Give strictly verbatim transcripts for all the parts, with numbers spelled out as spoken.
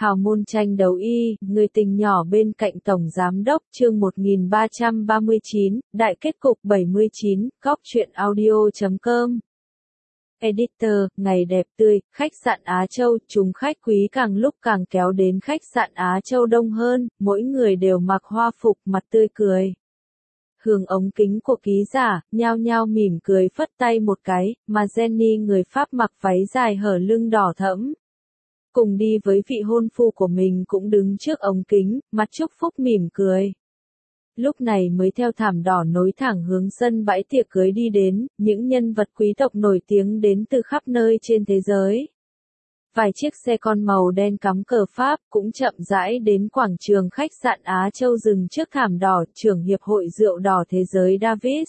Hào môn tranh đấu y, người tình nhỏ bên cạnh Tổng Giám đốc chương một nghìn ba trăm ba mươi chín, đại kết cục bảy mươi chín, góc truyện audio chấm com. Editor, ngày đẹp tươi, khách sạn Á Châu, chúng khách quý càng lúc càng kéo đến khách sạn Á Châu đông hơn, mỗi người đều mặc hoa phục, mặt tươi cười. Hướng ống kính của ký giả, nhao nhao mỉm cười phất tay một cái, mà Jenny người Pháp mặc váy dài hở lưng đỏ thẫm. Cùng đi với vị hôn phu của mình cũng đứng trước ống kính, mặt chúc phúc mỉm cười. Lúc này mới theo thảm đỏ nối thẳng hướng sân bãi tiệc cưới đi đến, những nhân vật quý tộc nổi tiếng đến từ khắp nơi trên thế giới. Vài chiếc xe con màu đen cắm cờ Pháp cũng chậm rãi đến quảng trường khách sạn Á Châu dừng trước thảm đỏ, trưởng Hiệp hội Rượu Đỏ Thế giới Davis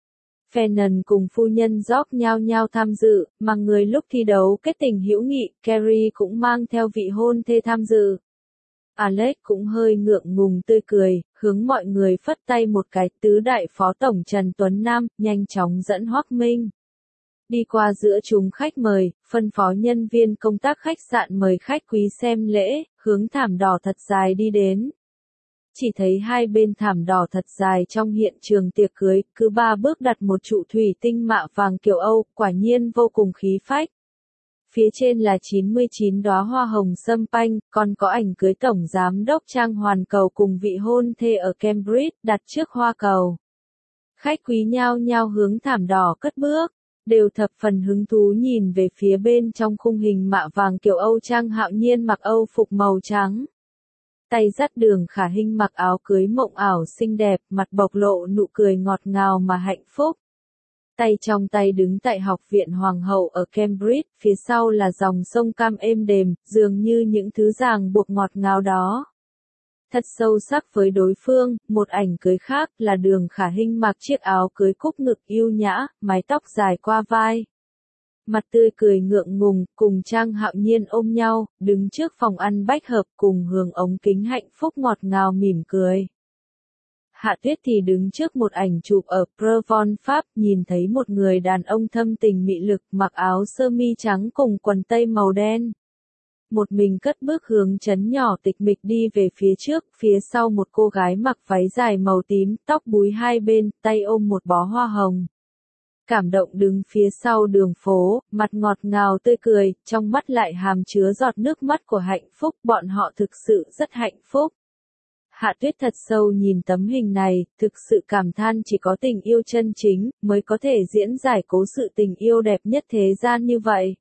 Fennon cùng phu nhân George nhao nhao tham dự, mà người lúc thi đấu kết tình hữu nghị, Carrie cũng mang theo vị hôn thê tham dự. Alex cũng hơi ngượng ngùng tươi cười, hướng mọi người phất tay một cái, tứ đại phó tổng Trần Tuấn Nam, nhanh chóng dẫn Hoắc Minh. Đi qua giữa chúng khách mời, phân phó nhân viên công tác khách sạn mời khách quý xem lễ, hướng thảm đỏ thật dài đi đến. Chỉ thấy hai bên thảm đỏ thật dài trong hiện trường tiệc cưới, cứ ba bước đặt một trụ thủy tinh mạ vàng kiểu Âu, quả nhiên vô cùng khí phách. Phía trên là chín mươi chín đóa hoa hồng sâm panh, còn có ảnh cưới tổng giám đốc Trang Hoàn Cầu cùng vị hôn thê ở Cambridge, đặt trước hoa cầu. Khách quý nhao nhao hướng thảm đỏ cất bước, đều thập phần hứng thú nhìn về phía bên trong khung hình mạ vàng kiểu Âu. Trang Hạo Nhiên mặc Âu phục màu trắng. Tay dắt Đường Khả Hinh mặc áo cưới mộng ảo xinh đẹp, mặt bộc lộ nụ cười ngọt ngào mà hạnh phúc. Tay trong tay đứng tại Học viện Hoàng hậu ở Cambridge, phía sau là dòng sông Cam êm đềm, dường như những thứ ràng buộc ngọt ngào đó. Thật sâu sắc với đối phương, một ảnh cưới khác là Đường Khả Hinh mặc chiếc áo cưới cúc ngực yêu nhã, mái tóc dài qua vai. Mặt tươi cười ngượng ngùng, cùng Trang Hạo Nhiên ôm nhau, đứng trước phòng ăn bách hợp cùng hướng ống kính hạnh phúc ngọt ngào mỉm cười. Hạ Tuyết thì đứng trước một ảnh chụp ở Provence, Pháp, nhìn thấy một người đàn ông thâm tình mị lực mặc áo sơ mi trắng cùng quần tây màu đen. Một mình cất bước hướng trấn nhỏ tịch mịch đi về phía trước, phía sau một cô gái mặc váy dài màu tím, tóc búi hai bên, tay ôm một bó hoa hồng. Cảm động đứng phía sau đường phố, mặt ngọt ngào tươi cười, trong mắt lại hàm chứa giọt nước mắt của hạnh phúc, bọn họ thực sự rất hạnh phúc. Hạ Tuyết thật sâu nhìn tấm hình này, thực sự cảm than chỉ có tình yêu chân chính, mới có thể diễn giải cố sự tình yêu đẹp nhất thế gian như vậy.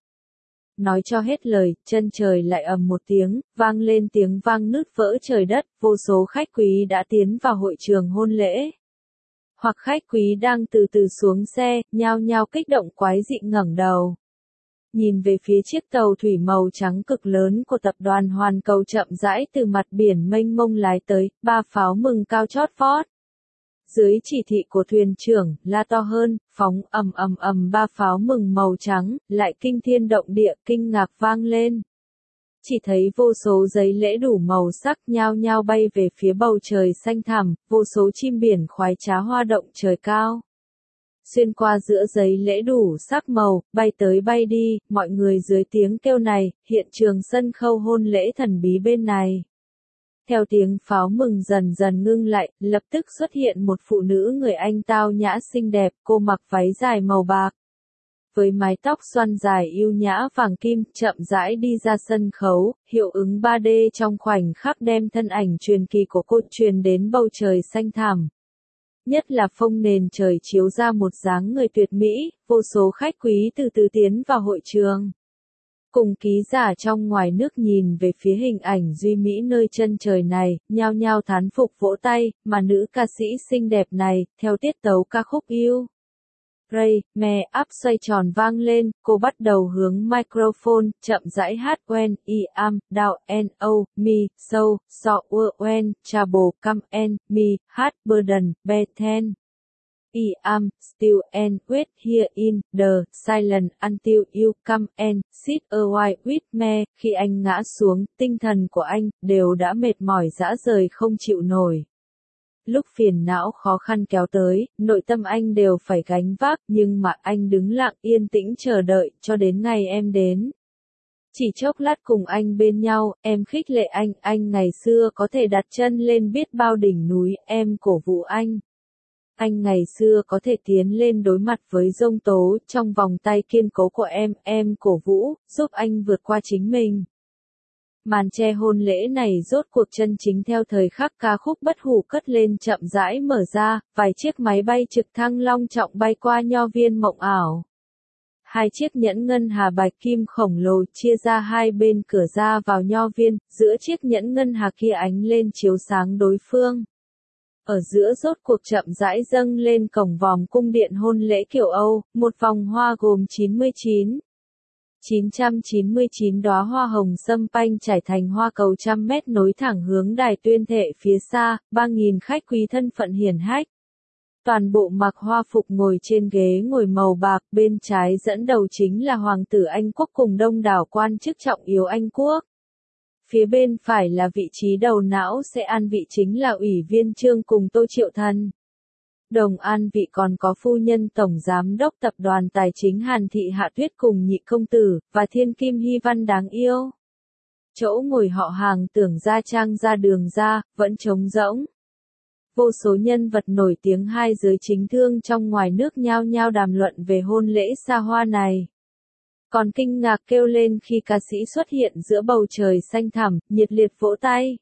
Nói cho hết lời, chân trời lại ầm một tiếng, vang lên tiếng vang nứt vỡ trời đất, vô số khách quý đã tiến vào hội trường hôn lễ. Hoặc khách quý đang từ từ xuống xe, nhao nhao kích động quái dị ngẩng đầu. Nhìn về phía chiếc tàu thủy màu trắng cực lớn của tập đoàn Hoàn Cầu chậm rãi từ mặt biển mênh mông lái tới, ba pháo mừng cao chót vót. Dưới chỉ thị của thuyền trưởng, la to hơn, phóng ầm ầm ầm ba pháo mừng màu trắng, lại kinh thiên động địa, kinh ngạc vang lên. Chỉ thấy vô số giấy lễ đủ màu sắc nhao nhao bay về phía bầu trời xanh thẳm, vô số chim biển khoái trá hoa động trời cao. Xuyên qua giữa giấy lễ đủ sắc màu, bay tới bay đi, mọi người dưới tiếng kêu này, hiện trường sân khấu hôn lễ thần bí bên này. Theo tiếng pháo mừng dần dần ngưng lại, lập tức xuất hiện một phụ nữ người Anh tao nhã xinh đẹp, cô mặc váy dài màu bạc. Với mái tóc xoăn dài yêu nhã vàng kim, chậm rãi đi ra sân khấu, hiệu ứng ba D trong khoảnh khắc đem thân ảnh truyền kỳ của cô truyền đến bầu trời xanh thẳm. Nhất là phông nền trời chiếu ra một dáng người tuyệt mỹ, vô số khách quý từ từ tiến vào hội trường. Cùng ký giả trong ngoài nước nhìn về phía hình ảnh duy mỹ nơi chân trời này, nhao nhao thán phục vỗ tay, mà nữ ca sĩ xinh đẹp này, theo tiết tấu ca khúc yêu. Ray, me, up xoay tròn vang lên, cô bắt đầu hướng microphone, chậm rãi hát when, I am, down, and oh, me, so, so, when, trouble, come and, me, hát burden, beten. I am, still and wait here in, the, silence, until you come and, sit a while with me, khi anh ngã xuống, tinh thần của anh, đều đã mệt mỏi rã rời không chịu nổi. Lúc phiền não khó khăn kéo tới, nội tâm anh đều phải gánh vác, nhưng mà anh đứng lặng yên tĩnh chờ đợi, cho đến ngày em đến. Chỉ chốc lát cùng anh bên nhau, em khích lệ anh, anh ngày xưa có thể đặt chân lên biết bao đỉnh núi, em cổ vũ anh. Anh ngày xưa có thể tiến lên đối mặt với giông tố, trong vòng tay kiên cố của em, em cổ vũ, giúp anh vượt qua chính mình. Màn che hôn lễ này rốt cuộc chân chính theo thời khắc ca khúc bất hủ cất lên chậm rãi mở ra, vài chiếc máy bay trực thăng long trọng bay qua nho viên mộng ảo. Hai chiếc nhẫn ngân hà bạch kim khổng lồ chia ra hai bên cửa ra vào nho viên, giữa chiếc nhẫn ngân hà kia ánh lên chiếu sáng đối phương. Ở giữa rốt cuộc chậm rãi dâng lên cổng vòm cung điện hôn lễ kiểu Âu, một vòng hoa gồm chín mươi chín. chín trăm chín mươi chín đóa hoa hồng sâm panh trải thành hoa cầu trăm mét nối thẳng hướng đài tuyên thệ phía xa, ba nghìn khách quý thân phận hiển hách. Toàn bộ mặc hoa phục ngồi trên ghế ngồi màu bạc, bên trái dẫn đầu chính là Hoàng tử Anh Quốc cùng đông đảo quan chức trọng yếu Anh Quốc. Phía bên phải là vị trí đầu não sẽ an vị chính là Ủy viên Trương cùng Tô Triệu Thần. Đồng an vị còn có phu nhân Tổng Giám đốc Tập đoàn Tài chính Hàn Thị Hạ Tuyết cùng nhị công tử, và thiên kim Hy Văn đáng yêu. Chỗ ngồi họ hàng Tưởng Gia Trang ra Đường ra, vẫn trống rỗng. Vô số nhân vật nổi tiếng hai giới chính thương trong ngoài nước nhao nhao đàm luận về hôn lễ xa hoa này. Còn kinh ngạc kêu lên khi ca sĩ xuất hiện giữa bầu trời xanh thẳm, nhiệt liệt vỗ tay.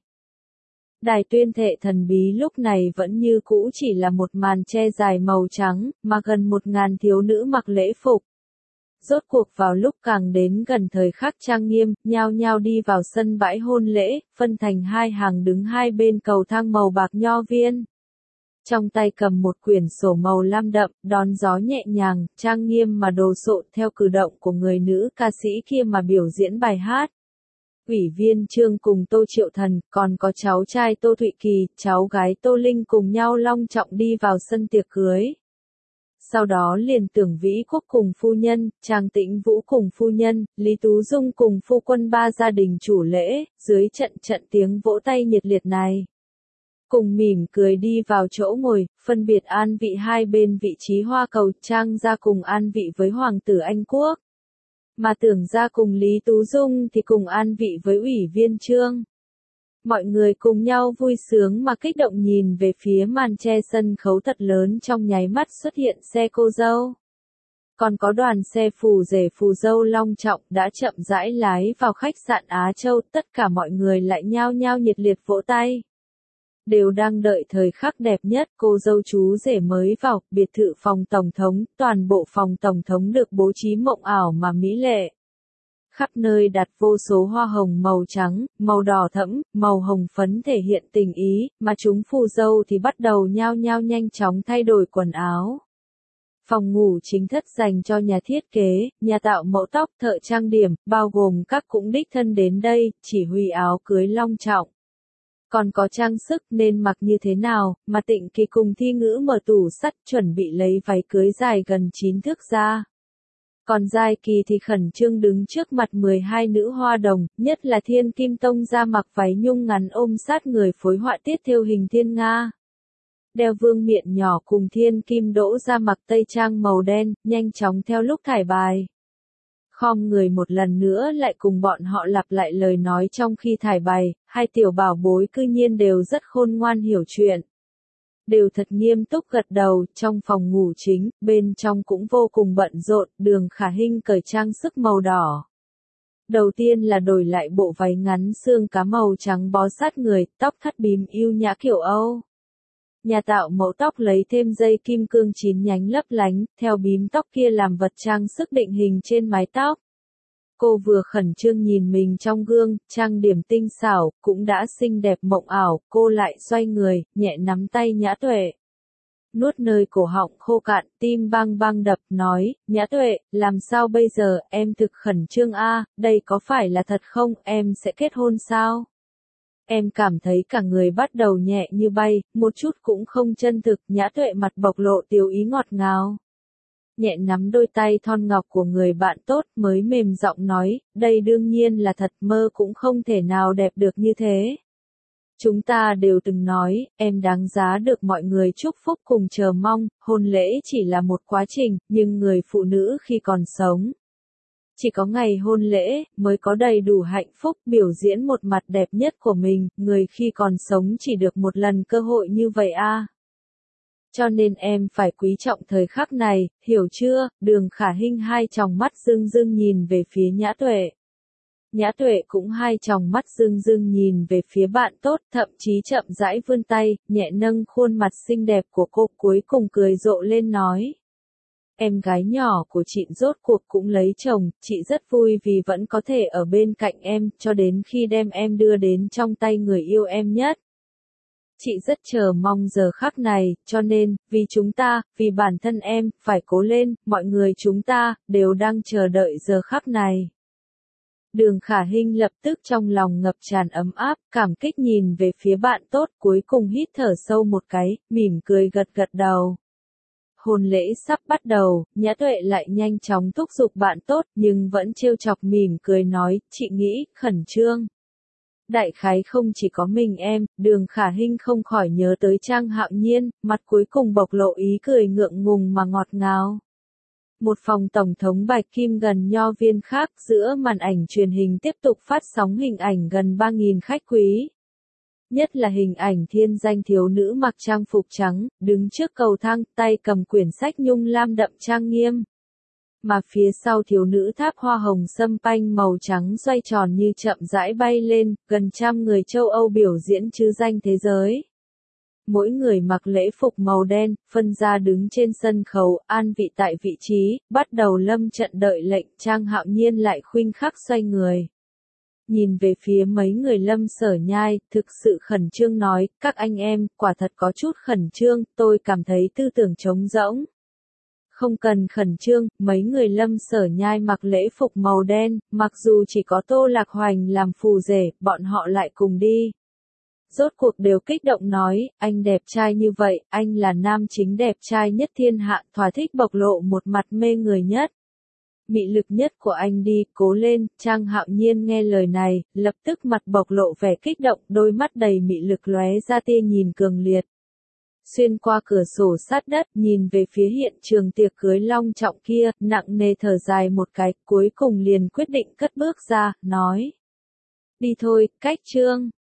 Đài tuyên thệ thần bí lúc này vẫn như cũ chỉ là một màn che dài màu trắng, mà gần một ngàn thiếu nữ mặc lễ phục. Rốt cuộc vào lúc càng đến gần thời khắc trang nghiêm, nhao nhao đi vào sân bãi hôn lễ, phân thành hai hàng đứng hai bên cầu thang màu bạc nho viên. Trong tay cầm một quyển sổ màu lam đậm, đón gió nhẹ nhàng, trang nghiêm mà đồ sộ theo cử động của người nữ ca sĩ kia mà biểu diễn bài hát. Ủy viên Trương cùng Tô Triệu Thần, còn có cháu trai Tô Thụy Kỳ, cháu gái Tô Linh cùng nhau long trọng đi vào sân tiệc cưới. Sau đó liền Tưởng Vĩ Quốc cùng phu nhân, Trang Tĩnh Vũ cùng phu nhân, Lý Tú Dung cùng phu quân ba gia đình chủ lễ, dưới trận trận tiếng vỗ tay nhiệt liệt này. Cùng mỉm cười đi vào chỗ ngồi, phân biệt an vị hai bên vị trí hoa cầu, Trang gia cùng an vị với Hoàng tử Anh Quốc. Mà Tưởng gia cùng Lý Tú Dung thì cùng an vị với Ủy viên Trương. Mọi người cùng nhau vui sướng mà kích động nhìn về phía màn che sân khấu thật lớn, trong nháy mắt xuất hiện xe cô dâu. Còn có đoàn xe phù rể phù dâu long trọng đã chậm rãi lái vào khách sạn Á Châu, tất cả mọi người lại nhao nhao nhiệt liệt vỗ tay. Đều đang đợi thời khắc đẹp nhất, cô dâu chú rể mới vào, biệt thự phòng tổng thống, toàn bộ phòng tổng thống được bố trí mộng ảo mà mỹ lệ. Khắp nơi đặt vô số hoa hồng màu trắng, màu đỏ thẫm, màu hồng phấn thể hiện tình ý, mà chúng phù dâu thì bắt đầu nhao nhao nhanh chóng thay đổi quần áo. Phòng ngủ chính thất dành cho nhà thiết kế, nhà tạo mẫu tóc, thợ trang điểm, bao gồm các cũng đích thân đến đây, chỉ huy áo cưới long trọng. Còn có trang sức nên mặc như thế nào, mà Tịnh Kỳ cùng Thi Ngữ mở tủ sắt chuẩn bị lấy váy cưới dài gần chín thước ra. Còn Giai Kỳ thì khẩn trương đứng trước mặt mười hai nữ hoa đồng, nhất là Thiên Kim Tông ra mặc váy nhung ngắn ôm sát người phối họa tiết thêu hình thiên nga. Đeo vương miện nhỏ cùng Thiên Kim Đỗ ra mặc tây trang màu đen, nhanh chóng theo lúc thải bài. Khom người một lần nữa lại cùng bọn họ lặp lại lời nói trong khi thải bài, hai tiểu bảo bối cư nhiên đều rất khôn ngoan hiểu chuyện. Đều thật nghiêm túc gật đầu, trong phòng ngủ chính, bên trong cũng vô cùng bận rộn, Đường Khả Hinh cởi trang sức màu đỏ. Đầu tiên là đổi lại bộ váy ngắn xương cá màu trắng bó sát người, tóc thắt bím yêu nhã kiểu Âu. Nhà tạo mẫu tóc lấy thêm dây kim cương chín nhánh lấp lánh, theo bím tóc kia làm vật trang sức định hình trên mái tóc. Cô vừa khẩn trương nhìn mình trong gương, trang điểm tinh xảo, cũng đã xinh đẹp mộng ảo, cô lại xoay người, nhẹ nắm tay Nhã Tuệ. Nuốt nơi cổ họng khô cạn, tim bang bang đập, nói, Nhã Tuệ, làm sao bây giờ, em thực khẩn trương a, đây có phải là thật không, em sẽ kết hôn sao? Em cảm thấy cả người bắt đầu nhẹ như bay, một chút cũng không chân thực, Nhã Tuệ mặt bộc lộ tiểu ý ngọt ngào. Nhẹ nắm đôi tay thon ngọc của người bạn tốt mới mềm giọng nói, đây đương nhiên là thật, mơ cũng không thể nào đẹp được như thế. Chúng ta đều từng nói, em đáng giá được mọi người chúc phúc cùng chờ mong, hôn lễ chỉ là một quá trình, nhưng người phụ nữ khi còn sống. Chỉ có ngày hôn lễ, mới có đầy đủ hạnh phúc biểu diễn một mặt đẹp nhất của mình, người khi còn sống chỉ được một lần cơ hội như vậy a. Cho nên em phải quý trọng thời khắc này, hiểu chưa? Đường Khả Hinh hai tròng mắt rưng rưng nhìn về phía Nhã Tuệ. Nhã Tuệ cũng hai tròng mắt rưng rưng nhìn về phía bạn tốt, thậm chí chậm rãi vươn tay, nhẹ nâng khuôn mặt xinh đẹp của cô, cuối cùng cười rộ lên nói. Em gái nhỏ của chị rốt cuộc cũng lấy chồng, chị rất vui vì vẫn có thể ở bên cạnh em, cho đến khi đem em đưa đến trong tay người yêu em nhất. Chị rất chờ mong giờ khắc này, cho nên, vì chúng ta, vì bản thân em, phải cố lên, mọi người chúng ta, đều đang chờ đợi giờ khắc này. Đường Khả Hinh lập tức trong lòng ngập tràn ấm áp, cảm kích nhìn về phía bạn tốt, cuối cùng hít thở sâu một cái, mỉm cười gật gật đầu. Hôn lễ sắp bắt đầu, Nhã Tuệ lại nhanh chóng thúc giục bạn tốt, nhưng vẫn trêu chọc mỉm cười nói, chị nghĩ, khẩn trương. Đại khái không chỉ có mình em, Đường Khả Hinh không khỏi nhớ tới Trang Hạo Nhiên, mặt cuối cùng bộc lộ ý cười ngượng ngùng mà ngọt ngào. Một phòng tổng thống bạch kim gần nho viên khác, giữa màn ảnh truyền hình tiếp tục phát sóng hình ảnh gần ba nghìn khách quý. Nhất là hình ảnh thiên danh thiếu nữ mặc trang phục trắng, đứng trước cầu thang, tay cầm quyển sách nhung lam đậm trang nghiêm. Mà phía sau thiếu nữ tháp hoa hồng sâm panh màu trắng xoay tròn như chậm rãi bay lên, gần trăm người châu Âu biểu diễn trứ danh thế giới. Mỗi người mặc lễ phục màu đen, phân ra đứng trên sân khấu, an vị tại vị trí, bắt đầu lâm trận đợi lệnh. Trang Hạo Nhiên lại khuynh khắc xoay người. Nhìn về phía mấy người Lâm Sở Nhai, thực sự khẩn trương nói, các anh em, quả thật có chút khẩn trương, tôi cảm thấy tư tưởng trống rỗng. Không cần khẩn trương, mấy người Lâm Sở Nhai mặc lễ phục màu đen, mặc dù chỉ có Tô Lạc Hoành làm phù rể, bọn họ lại cùng đi. Rốt cuộc đều kích động nói, anh đẹp trai như vậy, anh là nam chính đẹp trai nhất thiên hạ, thỏa thích bộc lộ một mặt mê người nhất. Mị lực nhất của anh đi, cố lên. Trang Hạo Nhiên nghe lời này, lập tức mặt bộc lộ vẻ kích động, đôi mắt đầy mị lực lóe ra tia nhìn cường liệt. Xuyên qua cửa sổ sát đất, nhìn về phía hiện trường tiệc cưới long trọng kia, nặng nề thở dài một cái, cuối cùng liền quyết định cất bước ra, nói. Đi thôi, cách trương.